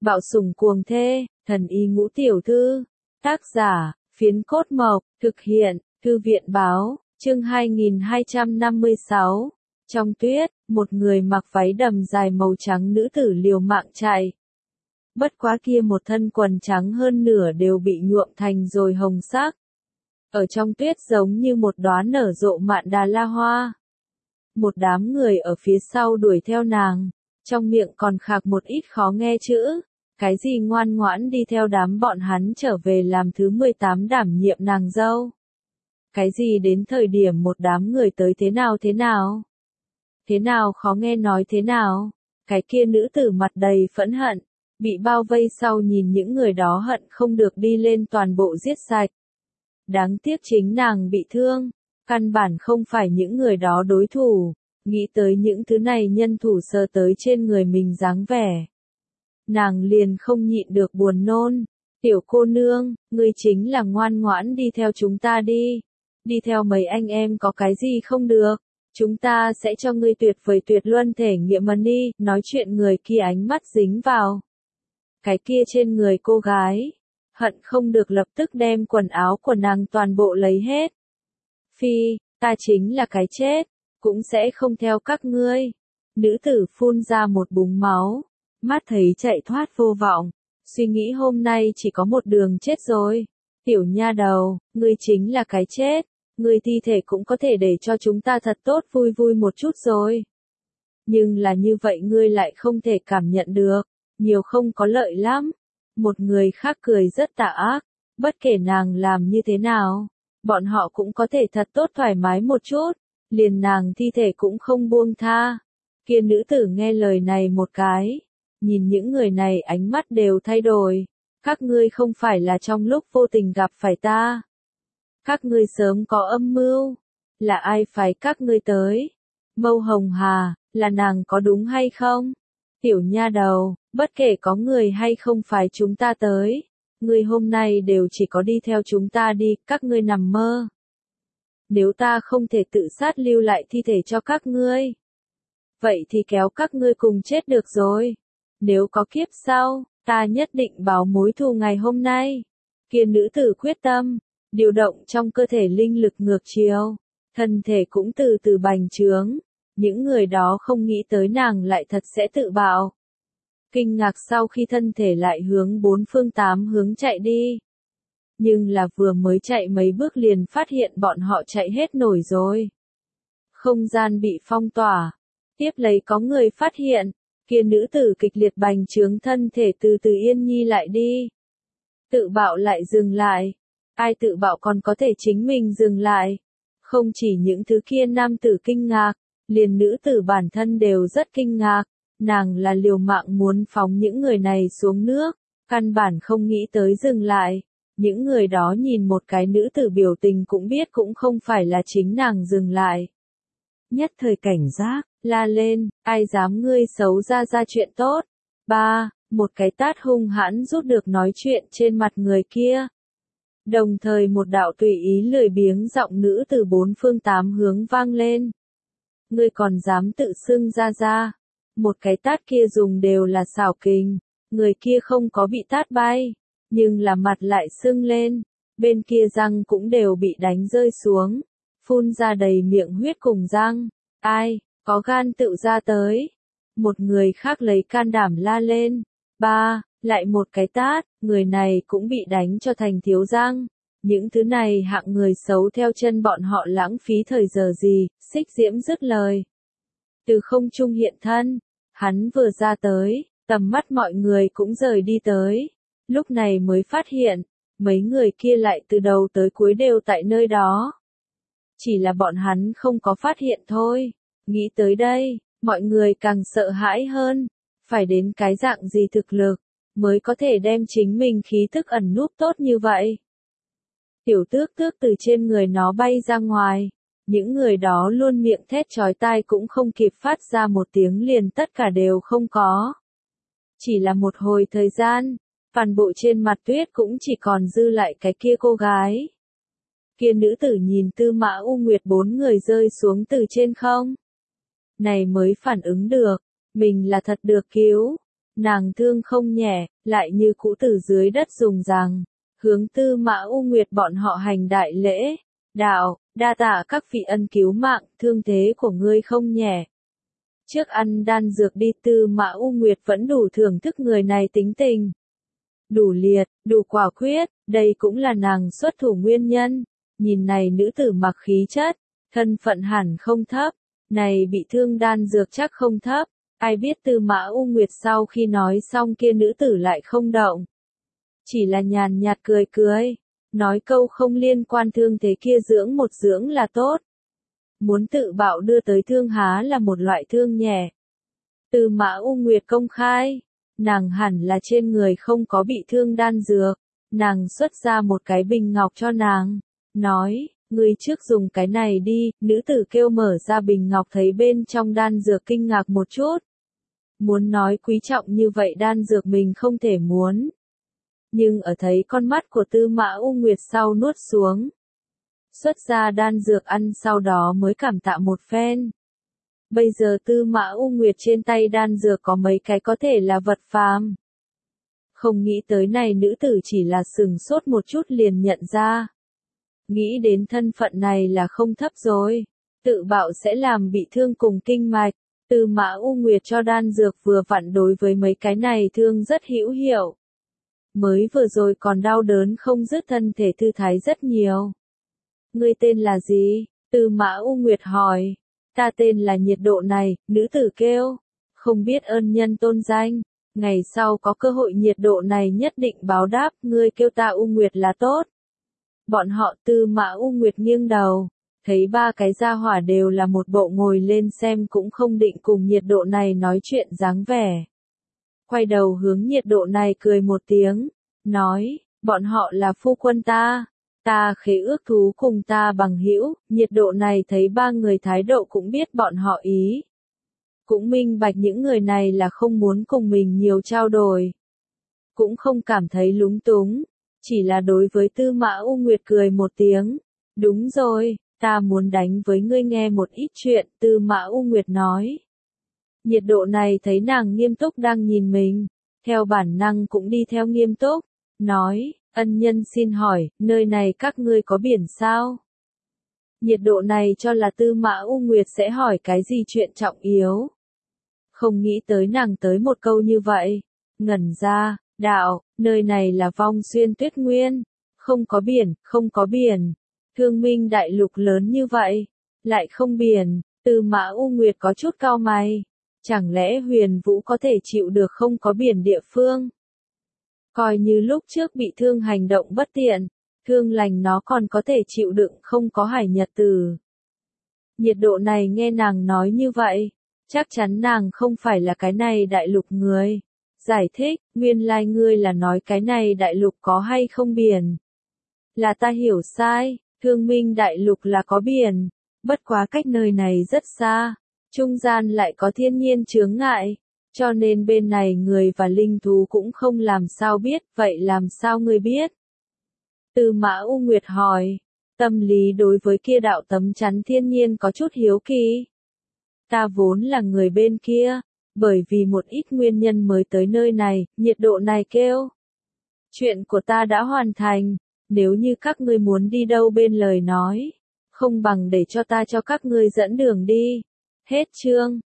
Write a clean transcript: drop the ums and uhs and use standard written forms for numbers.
Bạo sủng cuồng thê, thần y ngũ tiểu thư. Tác giả, Phiến Cốt Mộc, thực hiện, Thư viện báo, chương 2256. Trong tuyết, một người mặc váy đầm dài màu trắng nữ tử liều mạng chạy. Bất quá kia một thân quần trắng hơn nửa đều bị nhuộm thành rồi hồng sắc. Ở trong tuyết giống như một đóa nở rộ mạn đà la hoa. Một đám người ở phía sau đuổi theo nàng, trong miệng còn khạc một ít khó nghe chữ. Cái gì ngoan ngoãn đi theo đám bọn hắn trở về làm thứ 18 đảm nhiệm nàng dâu. Cái gì đến thời điểm một đám người tới thế nào thế nào. Thế nào khó nghe nói thế nào. Cái kia nữ tử mặt đầy phẫn hận, bị bao vây sau nhìn những người đó hận không được đi lên toàn bộ giết sạch. Đáng tiếc chính nàng bị thương, căn bản không phải những người đó đối thủ, nghĩ tới những thứ này nhân thủ sờ tới trên người mình dáng vẻ. Nàng liền không nhịn được buồn nôn. Tiểu cô nương, ngươi chính là ngoan ngoãn đi theo chúng ta đi. Đi theo mấy anh em có cái gì không được. Chúng ta sẽ cho ngươi tuyệt vời tuyệt luân thể nghiệm mần đi. Nói chuyện người kia ánh mắt dính vào cái kia trên người cô gái. Hận không được lập tức đem quần áo của nàng toàn bộ lấy hết. Phi, ta chính là cái chết, cũng sẽ không theo các ngươi. Nữ tử phun ra một búng máu. Mắt thấy chạy thoát vô vọng, suy nghĩ hôm nay chỉ có một đường chết rồi. Tiểu nha đầu, ngươi chính là cái chết, ngươi thi thể cũng có thể để cho chúng ta thật tốt vui vui một chút rồi. Nhưng là như vậy ngươi lại không thể cảm nhận được, nhiều không có lợi lắm. Một người khác cười rất tà ác, bất kể nàng làm như thế nào, bọn họ cũng có thể thật tốt thoải mái một chút, liền nàng thi thể cũng không buông tha. Kia nữ tử nghe lời này một cái. Nhìn những người này ánh mắt đều thay đổi. Các ngươi không phải là trong lúc vô tình gặp phải ta. Các ngươi sớm có âm mưu. Là ai phái các ngươi tới? Mâu Hồng Hà, là nàng có đúng hay không? Tiểu nha đầu, bất kể có người hay không phái chúng ta tới. Ngươi hôm nay đều chỉ có đi theo chúng ta đi, các ngươi nằm mơ. Nếu ta không thể tự sát lưu lại thi thể cho các ngươi. Vậy thì kéo các ngươi cùng chết được rồi. Nếu có kiếp sau, ta nhất định báo mối thù ngày hôm nay. Kia nữ tử quyết tâm, điều động trong cơ thể linh lực ngược chiều, thân thể cũng từ từ bành trướng. Những người đó không nghĩ tới nàng lại thật sẽ tự bạo. Kinh ngạc sau khi thân thể lại hướng bốn phương tám hướng chạy đi. Nhưng là vừa mới chạy mấy bước liền phát hiện bọn họ chạy hết nổi rồi. Không gian bị phong tỏa. Tiếp lấy có người phát hiện. Kia nữ tử kịch liệt bành trướng thân thể từ từ yên nhi lại đi. Tự bạo lại dừng lại. Ai tự bạo còn có thể chính mình dừng lại. Không chỉ những thứ kia nam tử kinh ngạc, liền nữ tử bản thân đều rất kinh ngạc. Nàng là liều mạng muốn phóng những người này xuống nước, căn bản không nghĩ tới dừng lại. Những người đó nhìn một cái nữ tử biểu tình cũng biết cũng không phải là chính nàng dừng lại. Nhất thời cảnh giác, la lên, ai dám ngươi xấu ra chuyện tốt. Một cái tát hung hãn rút được nói chuyện trên mặt người kia. Đồng thời một đạo tùy ý lười biếng giọng nữ từ bốn phương tám hướng vang lên. Ngươi còn dám tự xưng ra. Một cái tát kia dùng đều là xảo kình, người kia không có bị tát bay, nhưng là mặt lại sưng lên, bên kia răng cũng đều bị đánh rơi xuống. Phun ra đầy miệng huyết cùng răng. Ai, có gan tự ra tới. Một người khác lấy can đảm la lên. Lại một cái tát, người này cũng bị đánh cho thành thiếu răng. Những thứ này hạng người xấu theo chân bọn họ lãng phí thời giờ gì, Xích Diễm dứt lời. Từ không trung hiện thân, hắn vừa ra tới, tầm mắt mọi người cũng rời đi tới. Lúc này mới phát hiện, mấy người kia lại từ đầu tới cuối đều tại nơi đó. Chỉ là bọn hắn không có phát hiện thôi. Nghĩ tới đây, mọi người càng sợ hãi hơn. Phải đến cái dạng gì thực lực, mới có thể đem chính mình khí thức ẩn núp tốt như vậy. Tiểu tước từ trên người nó bay ra ngoài. Những người đó luôn miệng thét chói tai cũng không kịp phát ra một tiếng liền tất cả đều không có. Chỉ là một hồi thời gian, toàn bộ trên mặt tuyết cũng chỉ còn dư lại cái kia cô gái. Kia nữ tử nhìn Tư Mã U Nguyệt bốn người rơi xuống từ trên không. Này mới phản ứng được, mình là thật được cứu. nàng thương không nhẹ, lại như cũ từ dưới đất dùng rằng, hướng Tư Mã U Nguyệt bọn họ hành đại lễ, đạo, đa tạ các vị ân cứu mạng, thương thế của ngươi không nhẹ. Trước ăn đan dược đi, Tư Mã U Nguyệt vẫn đủ thưởng thức người này tính tình. Đủ liệt, đủ quả quyết, đây cũng là nàng xuất thủ nguyên nhân. Nhìn này nữ tử mặc khí chất, thân phận hẳn không thấp, này bị thương đan dược chắc không thấp. Ai biết Tư Mã U Nguyệt sau khi nói xong kia nữ tử lại không động. Chỉ là nhàn nhạt cười cười, nói câu không liên quan, thương thế kia dưỡng một dưỡng là tốt. Muốn tự bạo đưa tới thương há là một loại thương nhẹ. Tư Mã U Nguyệt công khai, nàng hẳn là trên người không có bị thương đan dược. Nàng xuất ra một cái bình ngọc cho nàng, nói, ngươi trước dùng cái này đi. Nữ tử kêu mở ra bình ngọc thấy bên trong đan dược kinh ngạc một chút. Muốn nói quý trọng như vậy đan dược mình không thể muốn. Nhưng ở thấy con mắt của Tư Mã U Nguyệt sau nuốt xuống. Xuất ra đan dược ăn sau đó mới cảm tạ một phen. Bây giờ Tư Mã U Nguyệt trên tay đan dược có mấy cái có thể là vật phàm. Không nghĩ tới này nữ tử chỉ là sừng sốt một chút liền nhận ra. Nghĩ đến thân phận này là không thấp rồi. Tự bạo sẽ làm bị thương cùng kinh mạch. Tư Mã U Nguyệt cho đan dược vừa vặn đối với mấy cái này thương rất hữu hiệu. Mới vừa rồi còn đau đớn không dứt, thân thể thư thái rất nhiều. Ngươi tên là gì? Tư Mã U Nguyệt hỏi. Ta tên là Nhiệt Độ này, nữ tử kêu. Không biết ơn nhân tôn danh. Ngày sau có cơ hội Nhiệt Độ này nhất định báo đáp, ngươi kêu ta U Nguyệt là tốt. Bọn họ Tư Mã U Nguyệt nghiêng đầu. Thấy ba cái gia hỏa đều là một bộ ngồi lên xem cũng không định cùng Nhiệt Độ này nói chuyện dáng vẻ. Quay đầu hướng Nhiệt Độ này cười một tiếng. Nói, bọn họ là phu quân ta. Ta khế ước thú cùng ta bằng hữu. Nhiệt Độ này thấy ba người thái độ cũng biết bọn họ ý. Cũng minh bạch những người này là không muốn cùng mình nhiều trao đổi. Cũng không cảm thấy lúng túng. Chỉ là đối với Tư Mã U Nguyệt cười một tiếng. Đúng rồi, ta muốn đánh với ngươi nghe một ít chuyện, Tư Mã U Nguyệt nói. Nhiệt Độ này thấy nàng nghiêm túc đang nhìn mình. Theo bản năng cũng đi theo nghiêm túc. Nói, ân nhân xin hỏi, nơi này các ngươi có biển sao? Nhiệt Độ này cho là Tư Mã U Nguyệt sẽ hỏi cái gì chuyện trọng yếu. Không nghĩ tới nàng tới một câu như vậy. Ngẩn ra, đạo, nơi này là Vong Xuyên Tuyết Nguyên. Không có biển, không có biển. Thương Minh đại lục lớn như vậy. Lại không biển, Tư Mã U Nguyệt có chút cau mày. Chẳng lẽ Huyền Vũ có thể chịu được không có biển địa phương? Coi như lúc trước bị thương hành động bất tiện, thương lành nó còn có thể chịu đựng không có hải nhật tử. Nhiệt Độ này nghe nàng nói như vậy, chắc chắn nàng không phải là cái này đại lục người. Giải thích, nguyên lai ngươi là nói cái này đại lục có hay không biển. Là ta hiểu sai, Thương Minh đại lục là có biển, bất quá cách nơi này rất xa, trung gian lại có thiên nhiên chướng ngại. Cho nên bên này người và linh thú cũng không làm sao biết, vậy làm sao ngươi biết? Tư Mã U Nguyệt hỏi, tâm lý đối với kia đạo tấm chắn thiên nhiên có chút hiếu kỳ. Ta vốn là người bên kia, bởi vì một ít nguyên nhân mới tới nơi này, Nhiệt Độ này kêu. Chuyện của ta đã hoàn thành, nếu như các ngươi muốn đi đâu bên lời nói, không bằng để cho ta cho các ngươi dẫn đường đi. Hết chương.